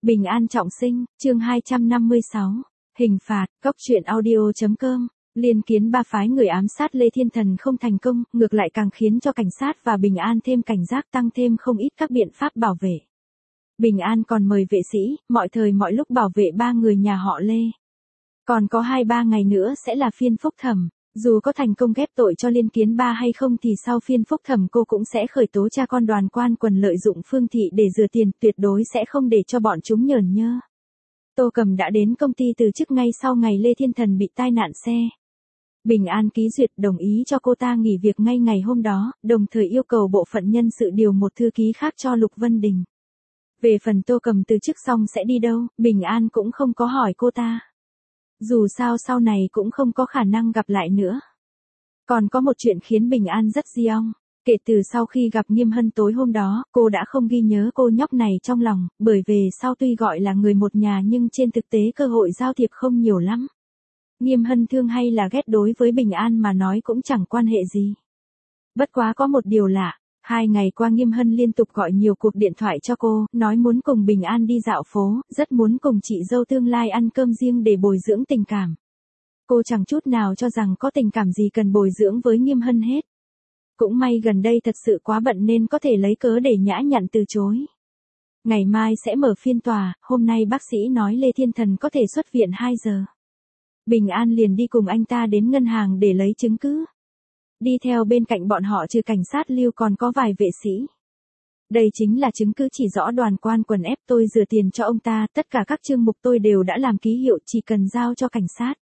Bình an trọng sinh, chương 256. Hình phạt, góc truyện audio.com. Liên kiến ba phái người ám sát Lê Thiên Thần không thành công, ngược lại càng khiến cho cảnh sát và Bình An thêm cảnh giác, tăng thêm không ít các biện pháp bảo vệ. Bình An còn mời vệ sĩ, mọi thời mọi lúc bảo vệ ba người nhà họ Lê. Còn có 2-3 ngày nữa sẽ là phiên phúc thẩm. Dù có thành công ghép tội cho Liên Kiến Ba hay không thì sau phiên phúc thẩm cô cũng sẽ khởi tố cha con Đoàn Quan Quần lợi dụng Phương Thị để rửa tiền, tuyệt đối sẽ không để cho bọn chúng nhởn nhơ. Tô Cầm đã đến công ty từ chức ngay sau ngày Lê Thiên Thần bị tai nạn xe. Bình An ký duyệt đồng ý cho cô ta nghỉ việc ngay ngày hôm đó, đồng thời yêu cầu bộ phận nhân sự điều một thư ký khác cho Lục Vân Đình. Về phần Tô Cầm từ chức xong sẽ đi đâu, Bình An cũng không có hỏi cô ta. Dù sao sau này cũng không có khả năng gặp lại nữa. Còn có một chuyện khiến Bình An rất giông. Kể từ sau khi gặp Nghiêm Hân tối hôm đó, cô đã không ghi nhớ cô nhóc này trong lòng, bởi về sau tuy gọi là người một nhà nhưng trên thực tế cơ hội giao thiệp không nhiều lắm. Nghiêm Hân thương hay là ghét đối với Bình An mà nói cũng chẳng quan hệ gì. Bất quá có một điều lạ, 2 ngày qua Nghiêm Hân liên tục gọi nhiều cuộc điện thoại cho cô, nói muốn cùng Bình An đi dạo phố, rất muốn cùng chị dâu tương lai ăn cơm riêng để bồi dưỡng tình cảm. Cô chẳng chút nào cho rằng có tình cảm gì cần bồi dưỡng với Nghiêm Hân hết. Cũng may gần đây thật sự quá bận nên có thể lấy cớ để nhã nhặn từ chối. Ngày mai sẽ mở phiên tòa, hôm nay bác sĩ nói Lê Thiên Thần có thể xuất viện 2 giờ. Bình An liền đi cùng anh ta đến ngân hàng để lấy chứng cứ. Đi theo bên cạnh bọn họ trừ cảnh sát Lưu còn có vài vệ sĩ. Đây chính là chứng cứ chỉ rõ Đoàn Quan Quần ép tôi rửa tiền cho ông ta, tất cả các chương mục tôi đều đã làm ký hiệu, chỉ cần giao cho cảnh sát.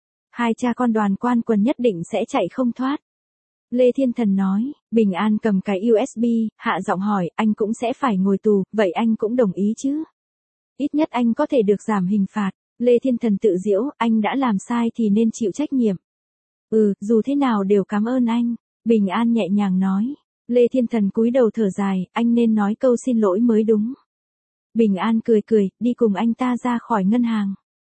2 cha con Đoàn Quan Quần nhất định sẽ chạy không thoát. Lê Thiên Thần nói. Bình An cầm cái USB, hạ giọng hỏi, anh cũng sẽ phải ngồi tù, vậy anh cũng đồng ý chứ? Ít nhất anh có thể được giảm hình phạt. Lê Thiên Thần tự giễu, anh đã làm sai thì nên chịu trách nhiệm. Dù thế nào đều cảm ơn anh. Bình An nhẹ nhàng nói. Lê Thiên Thần cúi đầu thở dài, anh nên nói câu xin lỗi mới đúng. Bình An cười cười, đi cùng anh ta ra khỏi ngân hàng.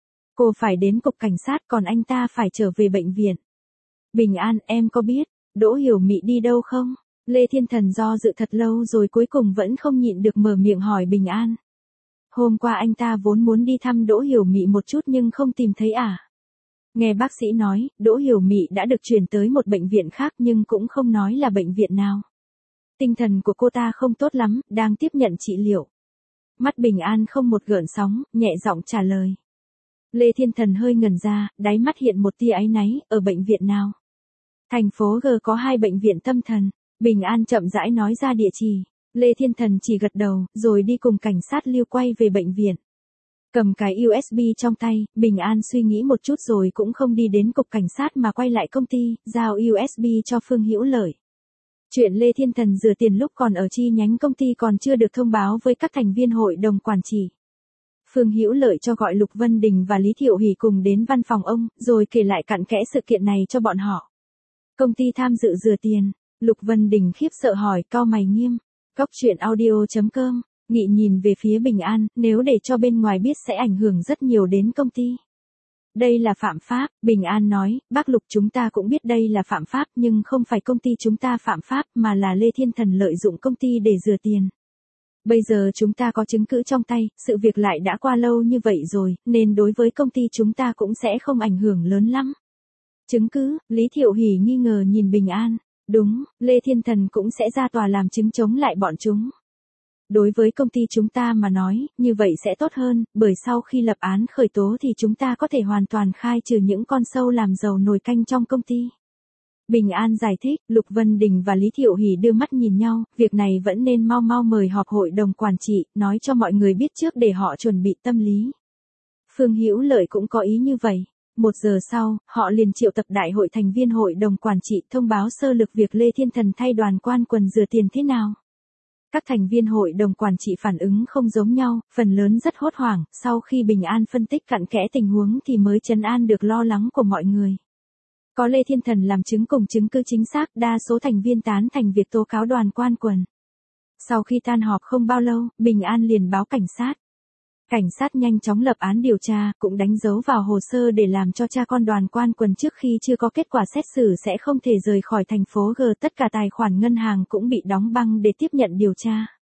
Cô phải đến cục cảnh sát còn anh ta phải trở về bệnh viện. Bình An, em có biết Đỗ Hiểu Mị đi đâu không? Lê Thiên Thần do dự thật lâu rồi cuối cùng vẫn không nhịn được mở miệng hỏi Bình An. Hôm qua anh ta vốn muốn đi thăm Đỗ Hiểu Mị một chút nhưng không tìm thấy à? Nghe bác sĩ nói, Đỗ Hiểu Mị đã được chuyển tới một bệnh viện khác nhưng cũng không nói là bệnh viện nào. Tinh thần của cô ta không tốt lắm, đang tiếp nhận trị liệu. Mắt Bình An không một gợn sóng, nhẹ giọng trả lời. Lê Thiên Thần hơi ngẩn ra, đáy mắt hiện một tia áy náy, ở bệnh viện nào? Thành phố G có 2 bệnh viện tâm thần. Bình An chậm rãi nói ra địa chỉ. Lê Thiên Thần chỉ gật đầu, rồi đi cùng cảnh sát Lưu quay về bệnh viện. Cầm cái USB trong tay, Bình An suy nghĩ một chút rồi cũng không đi đến cục cảnh sát mà quay lại công ty, giao USB cho Phương Hữu Lợi. Chuyện Lê Thiên Thần rửa tiền lúc còn ở chi nhánh công ty còn chưa được thông báo với các thành viên hội đồng quản trị. Phương Hữu Lợi cho gọi Lục Vân Đình và Lý Thiệu Hỷ cùng đến văn phòng ông, rồi kể lại cặn kẽ sự kiện này cho bọn họ. Công ty tham dự rửa tiền. Lục Vân Đình khiếp sợ hỏi, cau mày Nghiêm. Góc truyện audio.com. Nghị nhìn về phía Bình An, nếu để cho bên ngoài biết sẽ ảnh hưởng rất nhiều đến công ty. Đây là phạm pháp, Bình An nói, bác Lục chúng ta cũng biết đây là phạm pháp nhưng không phải công ty chúng ta phạm pháp mà là Lê Thiên Thần lợi dụng công ty để rửa tiền. Bây giờ chúng ta có chứng cứ trong tay, sự việc lại đã qua lâu như vậy rồi, nên đối với công ty chúng ta cũng sẽ không ảnh hưởng lớn lắm. Chứng cứ, Lý Thiệu Hỷ nghi ngờ nhìn Bình An. Đúng, Lê Thiên Thần cũng sẽ ra tòa làm chứng chống lại bọn chúng. Đối với công ty chúng ta mà nói, như vậy sẽ tốt hơn, bởi sau khi lập án khởi tố thì chúng ta có thể hoàn toàn khai trừ những con sâu làm giàu nồi canh trong công ty. Bình An giải thích, Lục Vân Đình và Lý Thiệu Hỷ đưa mắt nhìn nhau, việc này vẫn nên mau mau mời họp hội đồng quản trị, nói cho mọi người biết trước để họ chuẩn bị tâm lý. Phương Hữu Lợi cũng có ý như vậy. 1 giờ sau, họ liền triệu tập đại hội thành viên hội đồng quản trị thông báo sơ lược việc Lê Thiên Thần thay Đoàn Quan Quần rửa tiền thế nào. Các thành viên hội đồng quản trị phản ứng không giống nhau, phần lớn rất hốt hoảng, sau khi Bình An phân tích cặn kẽ tình huống thì mới trấn an được lo lắng của mọi người. Có Lê Thiên Thần làm chứng cùng chứng cứ chính xác, đa số thành viên tán thành việc tố cáo Đoàn Quan Quần. Sau khi tan họp không bao lâu, Bình An liền báo cảnh sát. Cảnh sát nhanh chóng lập án điều tra, cũng đánh dấu vào hồ sơ để làm cho cha con Đoàn Quan Quần trước khi chưa có kết quả xét xử sẽ không thể rời khỏi thành phố G. Tất cả tài khoản ngân hàng cũng bị đóng băng để tiếp nhận điều tra.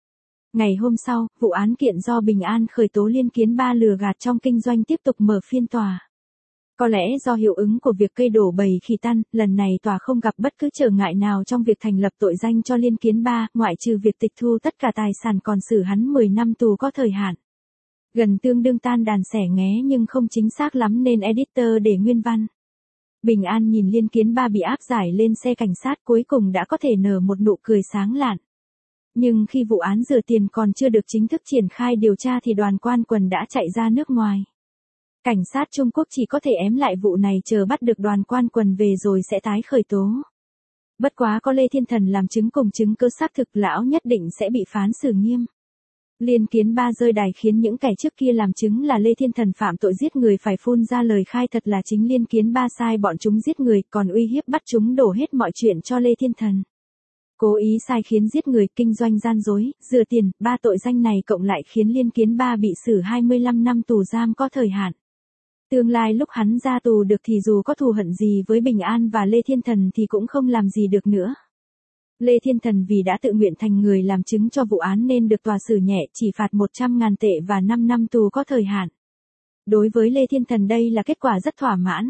Ngày hôm sau, vụ án kiện do Bình An khởi tố liên kiến 3 lừa gạt trong kinh doanh tiếp tục mở phiên tòa. Có lẽ do hiệu ứng của việc cây đổ bầy khi tan, lần này tòa không gặp bất cứ trở ngại nào trong việc thành lập tội danh cho liên kiến 3, ngoại trừ việc tịch thu tất cả tài sản còn xử hắn 10 năm tù có thời hạn. Gần tương đương tan đàn xẻ nghé nhưng không chính xác lắm nên editor để nguyên văn. Bình An nhìn liên kiến 3 bị áp giải lên xe cảnh sát cuối cùng đã có thể nở một nụ cười sáng lạn. Nhưng khi vụ án rửa tiền còn chưa được chính thức triển khai điều tra thì Đoàn Quan Quần đã chạy ra nước ngoài. Cảnh sát Trung Quốc chỉ có thể ém lại vụ này chờ bắt được Đoàn Quan Quần về rồi sẽ tái khởi tố. Bất quá có Lê Thiên Thần làm chứng cùng chứng cứ xác thực lão nhất định sẽ bị phán xử nghiêm. Liên kiến 3 rơi đài khiến những kẻ trước kia làm chứng là Lê Thiên Thần phạm tội giết người phải phun ra lời khai thật là chính liên kiến 3 sai bọn chúng giết người còn uy hiếp bắt chúng đổ hết mọi chuyện cho Lê Thiên Thần. Cố ý sai khiến giết người, kinh doanh gian dối, rửa tiền, 3 tội danh này cộng lại khiến liên kiến 3 bị xử 25 năm tù giam có thời hạn. Tương lai lúc hắn ra tù được thì dù có thù hận gì với Bình An và Lê Thiên Thần thì cũng không làm gì được nữa. Lê Thiên Thần vì đã tự nguyện thành người làm chứng cho vụ án nên được tòa xử nhẹ chỉ phạt 100.000 tệ và 5 năm tù có thời hạn. Đối với Lê Thiên Thần đây là kết quả rất thỏa mãn.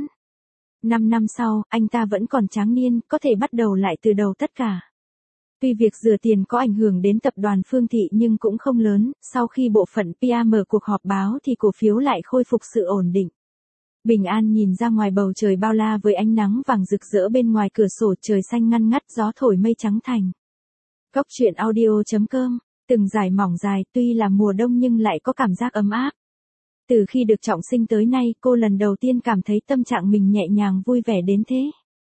5 năm sau, anh ta vẫn còn tráng niên, có thể bắt đầu lại từ đầu tất cả. Tuy việc rửa tiền có ảnh hưởng đến tập đoàn Phương Thị nhưng cũng không lớn, sau khi bộ phận PR mở cuộc họp báo thì cổ phiếu lại khôi phục sự ổn định. Bình An nhìn ra ngoài bầu trời bao la với ánh nắng vàng rực rỡ bên ngoài cửa sổ, trời xanh ngăn ngắt, gió thổi mây trắng thành. Cốc truyện audio.com, từng dải mỏng dài tuy là mùa đông nhưng lại có cảm giác ấm áp. Từ khi được trọng sinh tới nay cô lần đầu tiên cảm thấy tâm trạng mình nhẹ nhàng vui vẻ đến thế.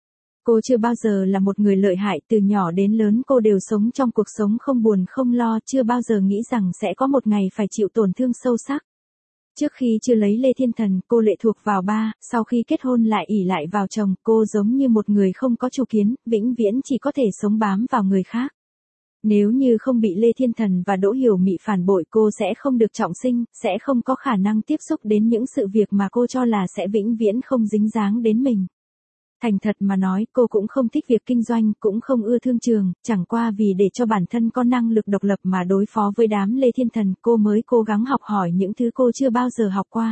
Cô chưa bao giờ là một người lợi hại, từ nhỏ đến lớn cô đều sống trong cuộc sống không buồn không lo, chưa bao giờ nghĩ rằng sẽ có một ngày phải chịu tổn thương sâu sắc. Trước khi chưa lấy Lê Thiên Thần, cô lệ thuộc vào ba, sau khi kết hôn lại ỷ lại vào chồng, cô giống như một người không có chủ kiến, vĩnh viễn chỉ có thể sống bám vào người khác. Nếu như không bị Lê Thiên Thần và Đỗ Hiểu Mị phản bội cô sẽ không được trọng sinh, sẽ không có khả năng tiếp xúc đến những sự việc mà cô cho là sẽ vĩnh viễn không dính dáng đến mình. Thành thật mà nói, cô cũng không thích việc kinh doanh, cũng không ưa thương trường, chẳng qua vì để cho bản thân có năng lực độc lập mà đối phó với đám Lê Thiên Thần, cô mới cố gắng học hỏi những thứ cô chưa bao giờ học qua.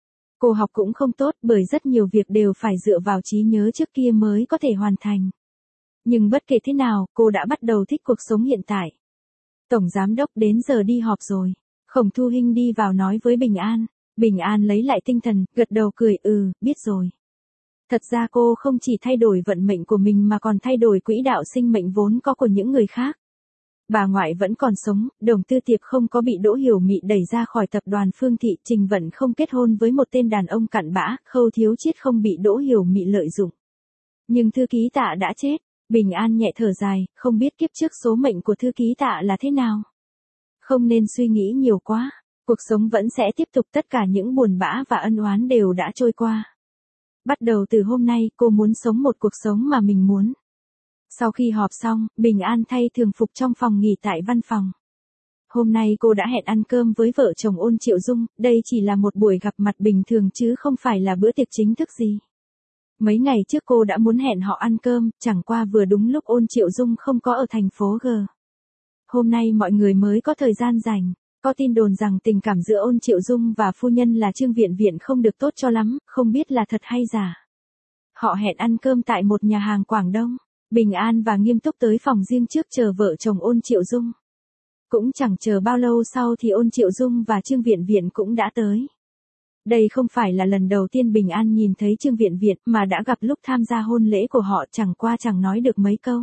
Cô học cũng không tốt bởi rất nhiều việc đều phải dựa vào trí nhớ trước kia mới có thể hoàn thành. Nhưng bất kể thế nào, cô đã bắt đầu thích cuộc sống hiện tại. Tổng giám đốc đến giờ đi họp rồi. Khổng Thu Hinh đi vào nói với Bình An. Bình An lấy lại tinh thần, gật đầu cười, biết rồi. Thật ra cô không chỉ thay đổi vận mệnh của mình mà còn thay đổi quỹ đạo sinh mệnh vốn có của những người khác. Bà ngoại vẫn còn sống, Đồng Tư Tiệp không có bị Đỗ Hiểu Mị đẩy ra khỏi tập đoàn Phương Thị, Trình Vận không kết hôn với một tên đàn ông cặn bã, Khâu Thiếu Chiết không bị Đỗ Hiểu Mị lợi dụng. Nhưng thư ký Tạ đã chết, Bình An nhẹ thở dài, không biết kiếp trước số mệnh của thư ký Tạ là thế nào. Không nên suy nghĩ nhiều quá, cuộc sống vẫn sẽ tiếp tục, tất cả những buồn bã và ân oán đều đã trôi qua. Bắt đầu từ hôm nay, cô muốn sống một cuộc sống mà mình muốn. Sau khi họp xong, Bình An thay thường phục trong phòng nghỉ tại văn phòng. Hôm nay cô đã hẹn ăn cơm với vợ chồng Ôn Triệu Dung, đây chỉ là một buổi gặp mặt bình thường chứ không phải là bữa tiệc chính thức gì. Mấy ngày trước cô đã muốn hẹn họ ăn cơm, chẳng qua vừa đúng lúc Ôn Triệu Dung không có ở thành phố G. Hôm nay mọi người mới có thời gian rảnh. Có tin đồn rằng tình cảm giữa Ôn Triệu Dung và phu nhân là Trương Viện Viện không được tốt cho lắm, không biết là thật hay giả. Họ hẹn ăn cơm tại một nhà hàng Quảng Đông. Bình An và Nghiêm Túc tới phòng riêng trước chờ vợ chồng Ôn Triệu Dung. Cũng chẳng chờ bao lâu sau thì Ôn Triệu Dung và Trương Viện Viện cũng đã tới. Đây không phải là lần đầu tiên Bình An nhìn thấy Trương Viện Viện mà đã gặp lúc tham gia hôn lễ của họ, chẳng qua chẳng nói được mấy câu.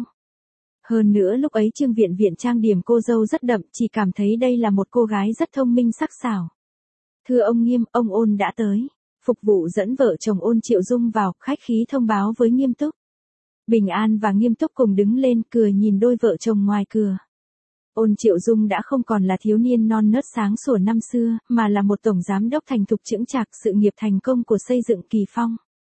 Hơn nữa lúc ấy Trương Viện Viện trang điểm cô dâu rất đậm, chỉ cảm thấy đây là một cô gái rất thông minh sắc sảo. Thưa ông Nghiêm, ông Ôn đã tới. Phục vụ dẫn vợ chồng Ôn Triệu Dung vào, khách khí thông báo với Nghiêm Túc. Bình An và Nghiêm Túc cùng đứng lên cười nhìn đôi vợ chồng ngoài cửa. Ôn Triệu Dung đã không còn là thiếu niên non nớt sáng sủa năm xưa, mà là một tổng giám đốc thành thục chững chạc, sự nghiệp thành công của xây dựng Kỳ Phong.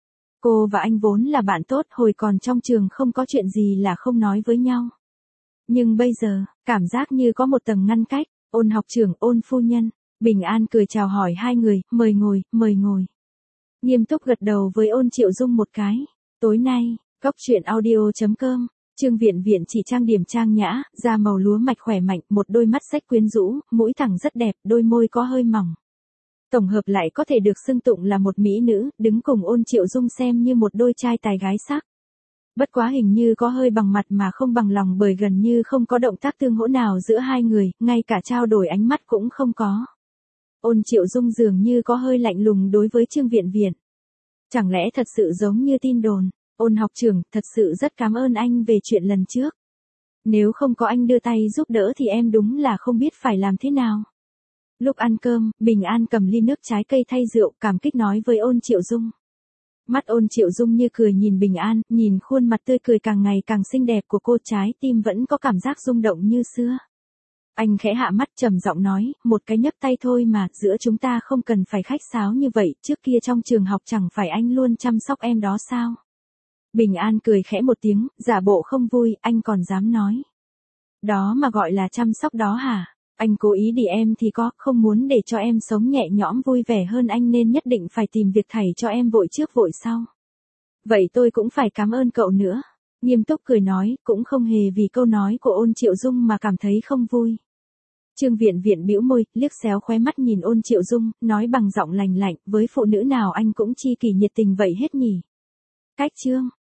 Cô và anh vốn là bạn tốt, hồi còn trong trường không có chuyện gì là không nói với nhau. Nhưng bây giờ, cảm giác như có một tầng ngăn cách. Ôn học trưởng, Ôn phu nhân. Bình An cười chào hỏi hai người, mời ngồi, mời ngồi. Nghiêm Túc gật đầu với Ôn Triệu Dung một cái. Tối nay, cốc truyện audio.com Trương Viện Viện chỉ trang điểm trang nhã, da màu lúa mạch khỏe mạnh, một đôi mắt sách quyến rũ, mũi thẳng rất đẹp, đôi môi có hơi mỏng. Tổng hợp lại có thể được xưng tụng là một mỹ nữ, đứng cùng Ôn Triệu Dung xem như một đôi trai tài gái sắc. Bất quá hình như có hơi bằng mặt mà không bằng lòng, bởi gần như không có động tác tương hỗ nào giữa hai người, ngay cả trao đổi ánh mắt cũng không có. Ôn Triệu Dung dường như có hơi lạnh lùng đối với Trương Viện Viện. Chẳng lẽ thật sự giống như tin đồn? Ôn học trưởng, thật sự rất cảm ơn anh về chuyện lần trước. Nếu không có anh đưa tay giúp đỡ thì em đúng là không biết phải làm thế nào. Lúc ăn cơm, Bình An cầm ly nước trái cây thay rượu, cảm kích nói với Ôn Triệu Dung. Mắt Ôn Triệu Dung như cười nhìn Bình An, nhìn khuôn mặt tươi cười càng ngày càng xinh đẹp của cô, trái tim vẫn có cảm giác rung động như xưa. Anh khẽ hạ mắt trầm giọng nói, một cái nhấc tay thôi mà, giữa chúng ta không cần phải khách sáo như vậy, trước kia trong trường học chẳng phải anh luôn chăm sóc em đó sao? Bình An cười khẽ một tiếng, giả bộ không vui, anh còn dám nói. Đó mà gọi là chăm sóc đó hả? Anh cố ý đi em thì có, không muốn để cho em sống nhẹ nhõm vui vẻ hơn anh nên nhất định phải tìm việc thảy cho em vội trước vội sau. Vậy tôi cũng phải cảm ơn cậu nữa. Nghiêm túc cười nói, cũng không hề vì câu nói của Ôn Triệu Dung mà cảm thấy không vui. Trương Viện Viện bĩu môi, liếc xéo khóe mắt nhìn Ôn Triệu Dung, nói bằng giọng lành lạnh, với phụ nữ nào anh cũng chi kỷ nhiệt tình vậy hết nhỉ. Cách Trương.